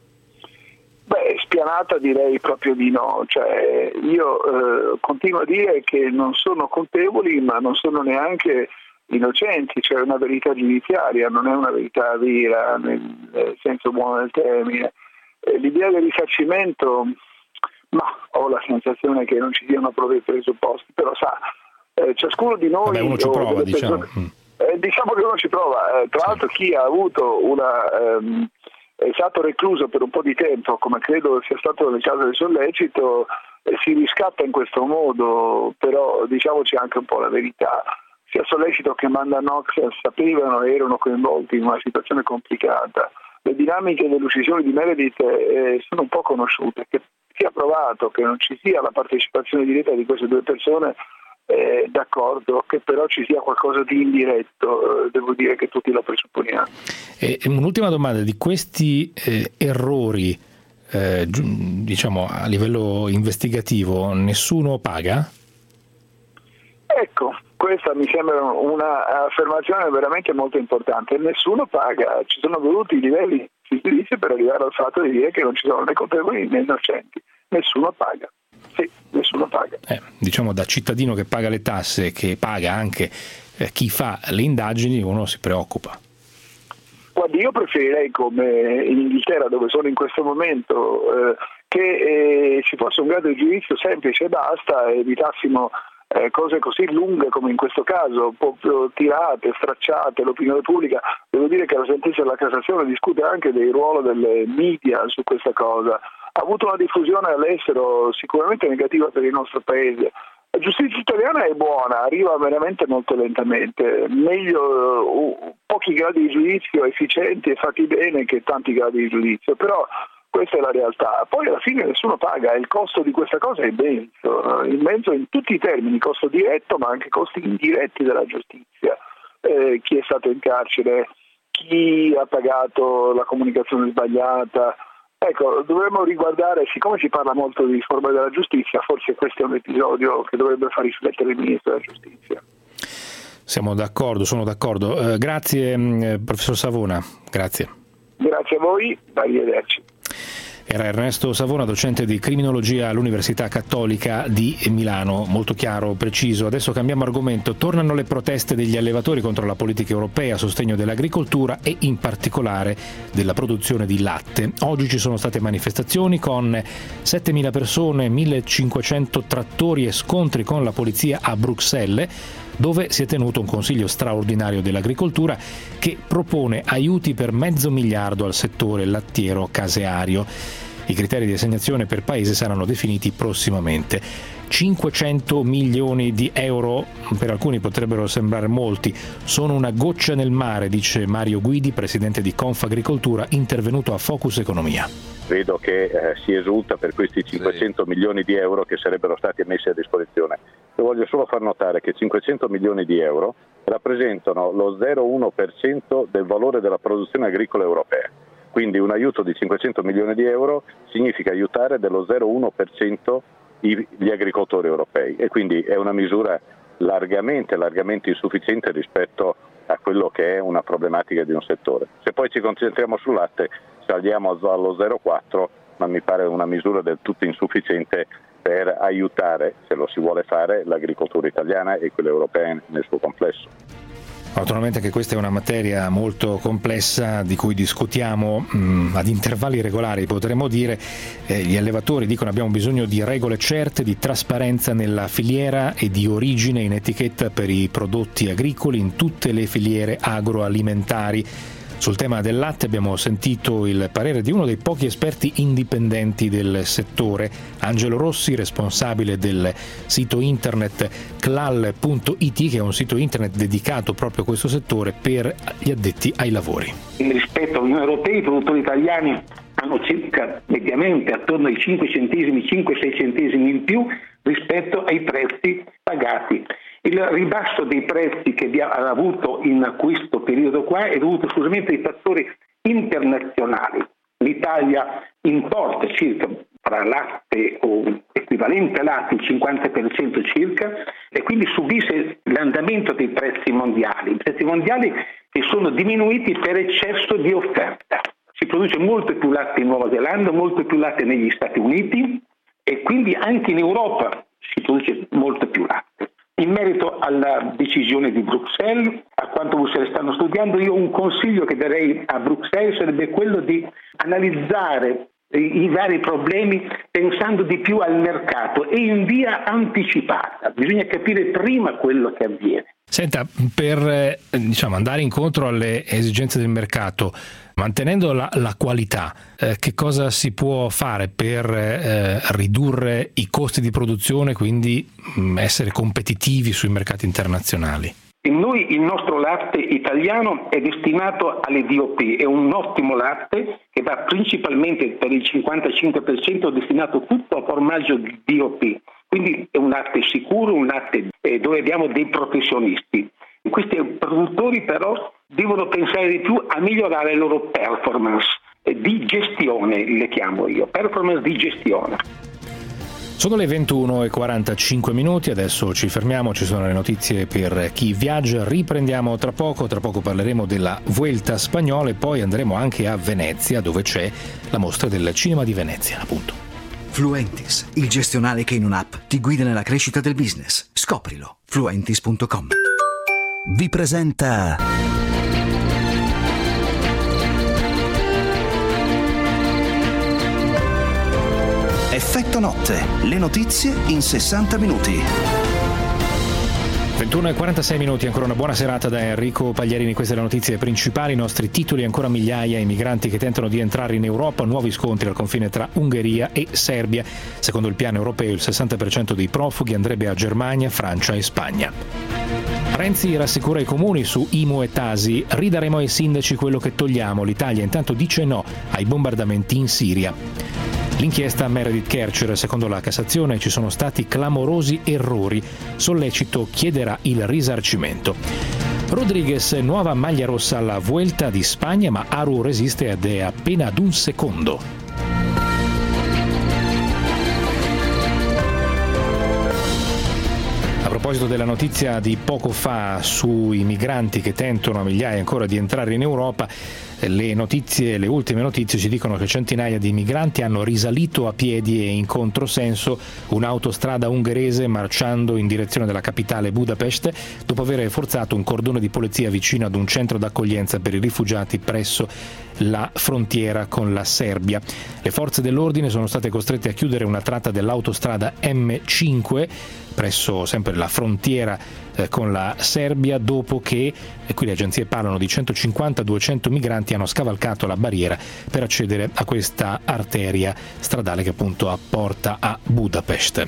Beh, spianata direi proprio di no, cioè io eh, continuo a dire che non sono colpevoli ma non sono neanche innocenti, cioè una verità giudiziaria, non è una verità vera nel senso buono del termine. Eh, l'idea del risarcimento, ma ho la sensazione che non ci siano proprio i presupposti, però sa, eh, ciascuno di noi... Vabbè, uno ci prova, diciamo. Persone, eh, diciamo che uno ci prova, eh, tra sì. l'altro chi ha avuto una... Ehm, è stato recluso per un po' di tempo, come credo sia stato nel caso del Sollecito, eh, si riscatta in questo modo, però diciamoci anche un po' la verità. Sia Sollecito che Amanda Knox sapevano e erano coinvolti in una situazione complicata. Le dinamiche dell'uccisione di Meredith eh, sono un po' conosciute. Che sia provato che non ci sia la partecipazione diretta di queste due persone, eh, d'accordo, che però ci sia qualcosa di indiretto, eh, devo dire che tutti lo presupponiamo. E un'ultima domanda: di questi eh, errori, eh, diciamo a livello investigativo, nessuno paga? Ecco, questa mi sembra un'affermazione veramente molto importante. Nessuno paga, ci sono voluti i livelli di giudizio per arrivare al fatto di dire che non ci sono né colpevoli né innocenti. Nessuno paga. Sì, nessuno paga. Eh, diciamo, da cittadino che paga le tasse, che paga anche eh, chi fa le indagini, uno si preoccupa. Guardi, io preferirei, come in Inghilterra dove sono in questo momento, eh, che eh, ci fosse un grado di giudizio semplice e basta, e evitassimo eh, cose così lunghe come in questo caso, proprio tirate, stracciate, l'opinione pubblica. Devo dire che la sentenza della Cassazione discute anche del ruolo delle media su questa cosa. Ha avuto una diffusione all'estero sicuramente negativa per il nostro paese. La giustizia italiana è buona, arriva veramente molto lentamente, meglio uh, pochi gradi di giudizio efficienti e fatti bene che tanti gradi di giudizio, però Questa è la realtà. Poi alla fine nessuno paga e il costo di questa cosa è immenso, immenso in tutti i termini, costo diretto ma anche costi indiretti della giustizia. Eh, chi è stato in carcere, chi ha pagato la comunicazione sbagliata. Ecco, dovremmo riguardare, siccome si parla molto di riforma della giustizia, forse questo è un episodio che dovrebbe far riflettere il Ministro della Giustizia. Siamo d'accordo, sono d'accordo. Eh, grazie eh, professor Savona, grazie. Grazie a voi, arrivederci. Era Ernesto Savona, docente di criminologia all'Università Cattolica di Milano, molto chiaro, preciso. Adesso cambiamo argomento. Tornano le proteste degli allevatori contro la politica europea a sostegno dell'agricoltura e in particolare della produzione di latte. Oggi ci sono state manifestazioni con settemila persone, millecinquecento trattori e scontri con la polizia a Bruxelles, dove si è tenuto un consiglio straordinario dell'agricoltura che propone aiuti per mezzo miliardo al settore lattiero caseario. I criteri di assegnazione per paese saranno definiti prossimamente. cinquecento milioni di euro, per alcuni potrebbero sembrare molti, sono una goccia nel mare, dice Mario Guidi, presidente di Confagricoltura, intervenuto a Focus Economia. Vedo che eh, si esulta per questi cinquecento sì. milioni di euro che sarebbero stati messi a disposizione. Io voglio solo far notare che cinquecento milioni di euro rappresentano lo zero virgola uno per cento del valore della produzione agricola europea. Quindi un aiuto di cinquecento milioni di euro significa aiutare dello zero virgola uno per cento gli agricoltori europei e quindi è una misura largamente, largamente insufficiente rispetto a quello che è una problematica di un settore. Se poi ci concentriamo sul latte saliamo allo zero virgola quattro, ma mi pare una misura del tutto insufficiente per aiutare, se lo si vuole fare, l'agricoltura italiana e quella europea nel suo complesso. Naturalmente che questa è una materia molto complessa di cui discutiamo mh, ad intervalli regolari, potremmo dire. Eh, gli allevatori dicono abbiamo bisogno di regole certe, di trasparenza nella filiera e di origine in etichetta per i prodotti agricoli in tutte le filiere agroalimentari. Sul tema del latte abbiamo sentito il parere di uno dei pochi esperti indipendenti del settore, Angelo Rossi, responsabile del sito internet clal punto it, che è un sito internet dedicato proprio a questo settore per gli addetti ai lavori. Rispetto all'Unione Europea i produttori italiani hanno circa mediamente attorno ai cinque centesimi, cinque sei centesimi in più rispetto ai prezzi pagati. Il ribasso dei prezzi che ha avuto in questo periodo qua è dovuto esclusivamente ai fattori internazionali. L'Italia importa circa tra latte o equivalente latte il cinquanta per cento circa e quindi subisce l'andamento dei prezzi mondiali. I prezzi mondiali che sono diminuiti per eccesso di offerta. Si produce molto più latte in Nuova Zelanda, molto più latte negli Stati Uniti e quindi anche in Europa si produce molto più latte. In merito alla decisione di Bruxelles, a quanto Bruxelles stanno studiando, io un consiglio che darei a Bruxelles sarebbe quello di analizzare i, i vari problemi pensando di più al mercato e in via anticipata. Bisogna capire prima quello che avviene. Senta, per eh, diciamo, andare incontro alle esigenze del mercato, mantenendo la, la qualità, eh, che cosa si può fare per eh, ridurre i costi di produzione e quindi mh, essere competitivi sui mercati internazionali? Noi il nostro latte italiano è destinato alle D O P, è un ottimo latte che va principalmente per il cinquantacinque per cento destinato tutto a formaggio di D O P, quindi è un latte sicuro, un latte eh, dove abbiamo dei professionisti. Questi produttori però devono pensare di più a migliorare le loro performance eh, di gestione, le chiamo io, performance di gestione. Sono le ventuno e quarantacinque minuti, adesso ci fermiamo, ci sono le notizie per chi viaggia, riprendiamo tra poco, tra poco parleremo della Vuelta spagnola e poi andremo anche a Venezia dove c'è la mostra del cinema di Venezia, appunto. Fluentis, il gestionale che in un'app ti guida nella crescita del business. Scoprilo, fluentis punto com. Vi presenta Effetto Notte, le notizie in sessanta minuti. ventuno e quarantasei minuti, ancora una buona serata da Enrico Pagliarini, queste le notizie principali, i nostri titoli: ancora migliaia i migranti che tentano di entrare in Europa, nuovi scontri al confine tra Ungheria e Serbia. Secondo il piano europeo il sessanta per cento dei profughi andrebbe a Germania, Francia e Spagna. Renzi rassicura i comuni su I M U e Tasi, ridaremo ai sindaci quello che togliamo, l'Italia intanto dice no ai bombardamenti in Siria. L'inchiesta Meredith Kercher, secondo la Cassazione ci sono stati clamorosi errori, Sollecito chiederà il risarcimento. Rodriguez, nuova maglia rossa alla Vuelta di Spagna, ma Aru resiste ed è appena ad un secondo. A proposito della notizia di poco fa sui migranti che tentano a migliaia ancora di entrare in Europa, le notizie, le ultime notizie ci dicono che centinaia di migranti hanno risalito a piedi e in controsenso un'autostrada ungherese marciando in direzione della capitale Budapest dopo aver forzato un cordone di polizia vicino ad un centro d'accoglienza per i rifugiati presso la frontiera con la Serbia. Le forze dell'ordine sono state costrette a chiudere una tratta dell'autostrada emme cinque presso sempre la frontiera eh, con la Serbia dopo che, e qui le agenzie parlano di centocinquanta duecento migranti, hanno scavalcato la barriera per accedere a questa arteria stradale che appunto porta a Budapest.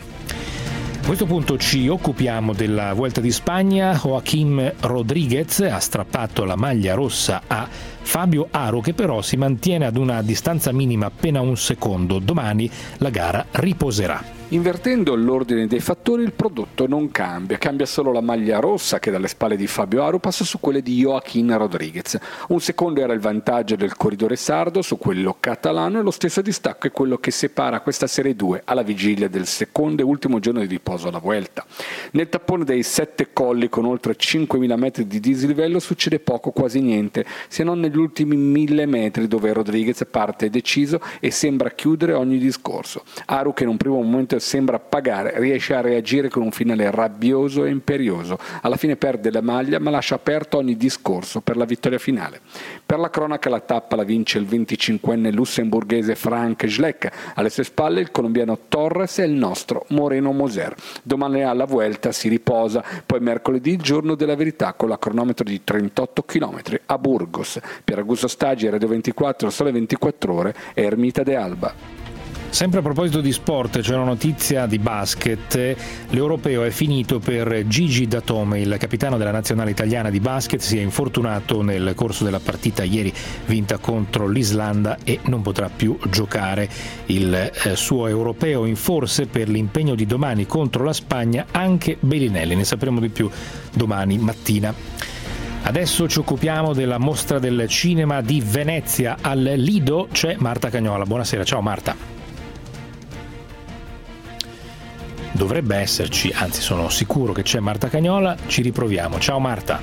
A questo punto ci occupiamo della Vuelta di Spagna. Joaquim Rodriguez ha strappato la maglia rossa a Fabio Aru, che però si mantiene ad una distanza minima appena un secondo. Domani la gara riposerà. Invertendo l'ordine dei fattori, il prodotto non cambia, cambia solo la maglia rossa che dalle spalle di Fabio Aru passa su quelle di Joaquim Rodriguez. Un secondo era il vantaggio del corridore sardo su quello catalano e lo stesso distacco è quello che separa questa Serie due alla vigilia del secondo e ultimo giorno di riposo alla Vuelta. Nel tappone dei sette colli con oltre cinquemila metri di dislivello succede poco, quasi niente, se non negli ultimi mille metri dove Rodriguez parte deciso e sembra chiudere ogni discorso. Aru, che in un primo momento sembra pagare, riesce a reagire con un finale rabbioso e imperioso. Alla fine perde la maglia ma lascia aperto ogni discorso per la vittoria finale. Per la cronaca la tappa la vince il venticinquenne lussemburghese Frank Schleck, alle sue spalle il colombiano Torres e il nostro Moreno Moser. Domani alla Vuelta si riposa, poi mercoledì il giorno della verità con la cronometro di trentotto chilometri a Burgos. Pier Augusto Staggi, Radio ventiquattro, Sole ventiquattro Ore e Ermita de Alba. Sempre a proposito di sport, c'è una notizia di basket. L'europeo è finito per Gigi Datome, il capitano della nazionale italiana di basket. Si è infortunato nel corso della partita ieri vinta contro l'Islanda e non potrà più giocare. Il eh, suo europeo in forse per l'impegno di domani contro la Spagna anche Bellinelli. Ne sapremo di più domani mattina. Adesso ci occupiamo della mostra del cinema di Venezia. Al Lido c'è Marta Cagnola. Buonasera, ciao Marta. Dovrebbe esserci, anzi sono sicuro che c'è Marta Cagnola, ci riproviamo. Ciao Marta.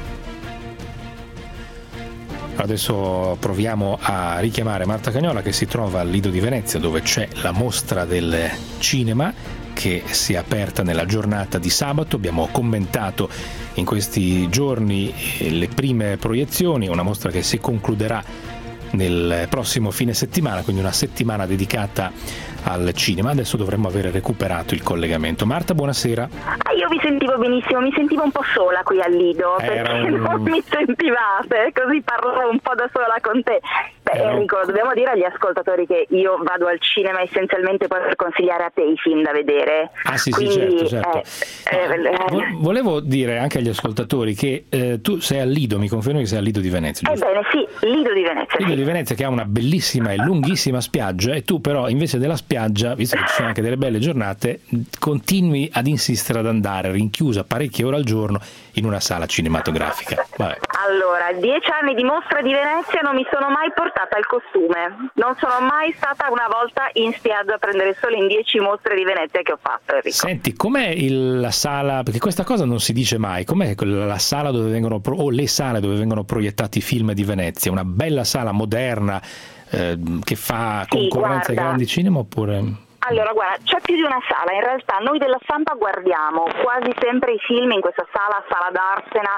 Adesso proviamo a richiamare Marta Cagnola che si trova al Lido di Venezia dove c'è la mostra del cinema che si è aperta nella giornata di sabato. Abbiamo commentato in questi giorni le prime proiezioni, una mostra che si concluderà nel prossimo fine settimana, quindi una settimana dedicata al cinema. Adesso dovremmo avere recuperato il collegamento. Marta, buonasera. Ah, io vi sentivo benissimo, mi sentivo un po' sola qui al Lido, Era perché un... non mi sentivate, così parlavo un po' da sola con te. Beh, Era... Enrico, dobbiamo dire agli ascoltatori che io vado al cinema essenzialmente poi per consigliare a te i film da vedere. Ah sì, Quindi, sì, certo, certo. Eh, eh, Volevo dire anche agli ascoltatori che eh, tu sei al Lido, mi confermi che sei al Lido di Venezia, giusto? Ebbene sì, Lido di Venezia. Lido sì. di Venezia che ha una bellissima e lunghissima spiaggia e tu però invece della spiaggia, visto che ci sono anche delle belle giornate, continui ad insistere ad andare rinchiusa parecchie ore al giorno in una sala cinematografica. Vabbè. Allora, dieci anni di mostra di Venezia non mi sono mai portata il costume, non sono mai stata una volta in spiaggia a prendere il sole in dieci mostre di Venezia che ho fatto, Enrico. Senti, com'è il, la sala, perché questa cosa non si dice mai, com'è la sala dove vengono, pro, o le sale dove vengono proiettati i film di Venezia? Una bella sala moderna eh, che fa concorrenza ai grandi cinema oppure... Allora, guarda, c'è più di una sala. In realtà noi della stampa guardiamo quasi sempre i film in questa sala, Sala d'Arsena,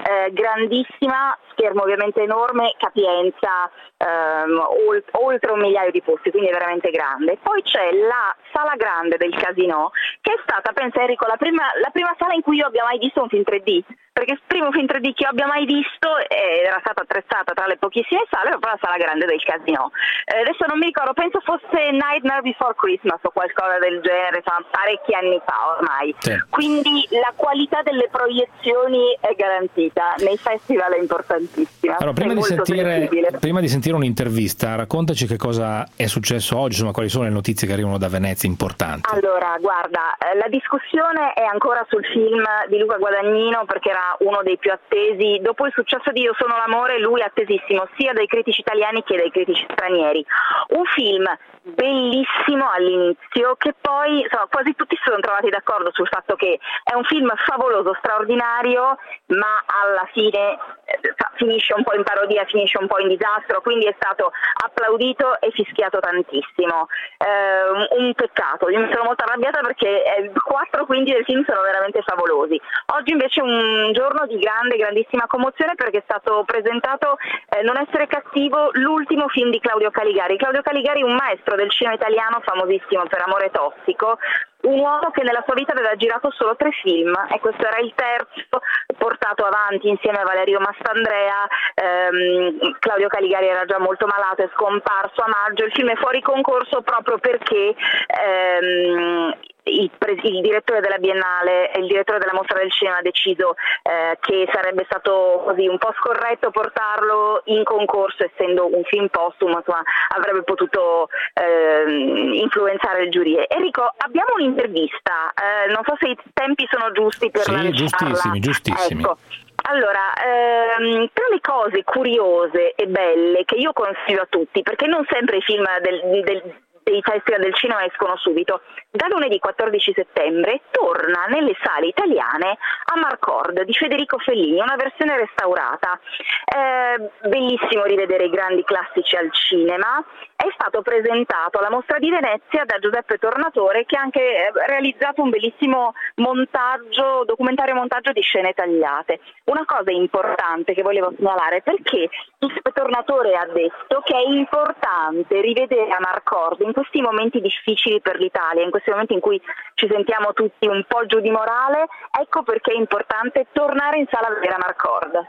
eh, grandissima, schermo ovviamente enorme, capienza ehm, oltre un migliaio di posti, quindi è veramente grande. Poi c'è la sala grande del Casino, che è stata, pensa Enrico, la prima, la prima sala in cui io abbia mai visto un film tre D, perché il primo film tre D che io abbia mai visto era stata attrezzata tra le pochissime sale, proprio la sala grande del Casino. Eh, adesso non mi ricordo, penso fosse Nightmare Before Christmas o qualcosa del genere, insomma, parecchi anni fa ormai. Sì. Quindi la qualità delle proiezioni è garantita, nei festival è importantissima. Allora, prima, di sentire, prima di sentire un'intervista, raccontaci che cosa è successo oggi, insomma, quali sono le notizie che arrivano da Venezia importanti. Allora, guarda, la discussione è ancora sul film di Luca Guadagnino, perché era uno dei più attesi. Dopo il successo di Io sono l'amore, lui è attesissimo sia dai critici italiani che dai critici stranieri. Un film bellissimo all'inizio, che poi insomma, quasi tutti si sono trovati d'accordo sul fatto che è un film favoloso, straordinario, ma alla fine eh, finisce un po' in parodia, finisce un po' in disastro, quindi è stato applaudito e fischiato tantissimo. Eh, un peccato, io mi sono molto arrabbiata perché eh, quattro quinti del film sono veramente favolosi. Oggi invece è un giorno di grande, grandissima commozione, perché è stato presentato eh, Non essere cattivo, l'ultimo film di Claudio Caligari. Claudio Caligari è un maestro del cinema italiano, famosissimo per Amore tossico, un uomo che nella sua vita aveva girato solo tre film, e questo era il terzo, portato avanti insieme a Valerio Mastandrea. ehm, Claudio Caligari era già molto malato, è scomparso a maggio, il film è fuori concorso proprio perché ehm, Il, pre- il direttore della Biennale e il direttore della Mostra del Cinema ha deciso eh, che sarebbe stato così un po' scorretto portarlo in concorso, essendo un film postumo, insomma, avrebbe potuto eh, influenzare il giury. Enrico, abbiamo un'intervista, eh, non so se i tempi sono giusti per sì, lanciarla. giustissimi, giustissimi. Ecco. Allora, ehm, tra le cose curiose e belle che io consiglio a tutti, perché non sempre i film del, del dei festival del cinema escono subito, da lunedì quattordici settembre torna nelle sale italiane Amarcord di Federico Fellini, una versione restaurata. Eh, bellissimo rivedere i grandi classici al cinema. È stato presentato alla Mostra di Venezia da Giuseppe Tornatore, che ha anche realizzato un bellissimo montaggio, documentario montaggio di scene tagliate. Una cosa importante che volevo segnalare, perché Giuseppe Tornatore ha detto che è importante rivedere Amarcord in questi momenti difficili per l'Italia, in questi momenti in cui ci sentiamo tutti un po' giù di morale. Ecco perché è importante tornare in sala a vedere Amarcord.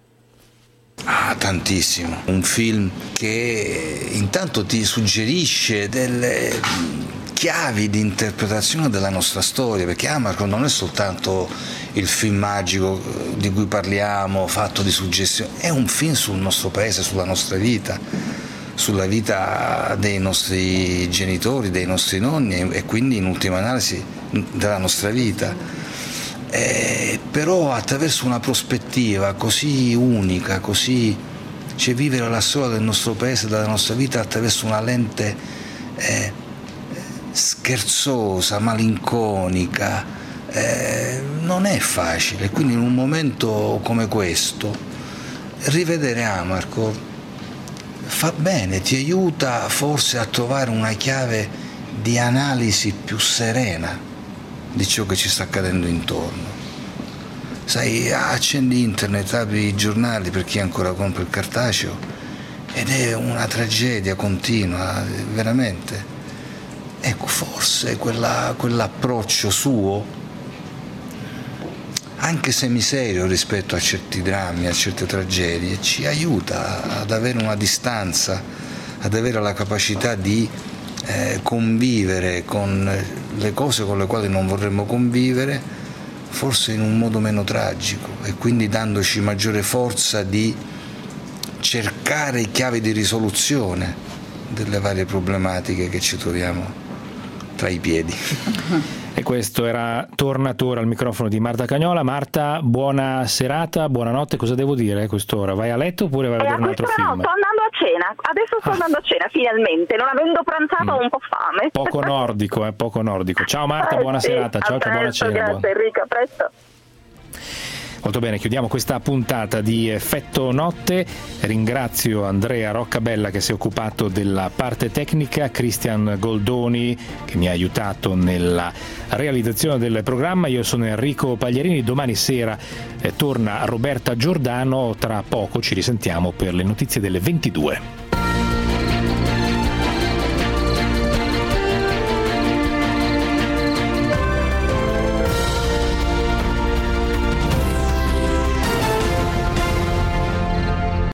Ah, tantissimo. Un film che intanto ti suggerisce delle chiavi di interpretazione della nostra storia, perché Amarcord non è soltanto il film magico di cui parliamo, fatto di suggestione, è un film sul nostro paese, sulla nostra vita, sulla vita dei nostri genitori, dei nostri nonni e quindi in ultima analisi della nostra vita. Eh, però attraverso una prospettiva così unica, così, cioè vivere la storia del nostro paese, della nostra vita attraverso una lente eh, scherzosa, malinconica, eh, non è facile. Quindi in un momento come questo rivedere Amarcord fa bene, ti aiuta forse a trovare una chiave di analisi più serena di ciò che ci sta accadendo intorno. Sai, accendi internet, apri i giornali per chi ancora compra il cartaceo ed è una tragedia continua, veramente. Ecco, forse quella, quell'approccio suo, anche se miserio rispetto a certi drammi, a certe tragedie, ci aiuta ad avere una distanza, ad avere la capacità di eh, convivere con le cose con le quali non vorremmo convivere, forse in un modo meno tragico, e quindi dandoci maggiore forza di cercare chiavi di risoluzione delle varie problematiche che ci troviamo tra i piedi. E questo era Tornatore al microfono di Marta Cagnola. Marta, buona serata, buonanotte. Cosa devo dire a quest'ora? Vai a letto oppure vai a vedere un altro film? No, sto andando a cena, adesso sto ah. andando a cena finalmente, non avendo pranzato mm. ho un po' fame. Poco nordico, eh, poco nordico. Ciao Marta, buona eh, sì, serata, ciao, ciao, buona cena. Grazie buona... Enrico, a presto. Molto bene, chiudiamo questa puntata di Effetto Notte. Ringrazio Andrea Roccabella che si è occupato della parte tecnica, Cristian Goldoni che mi ha aiutato nella realizzazione del programma. Io sono Enrico Pagliarini, domani sera eh, torna Roberta Giordano, tra poco ci risentiamo per le notizie delle ventidue.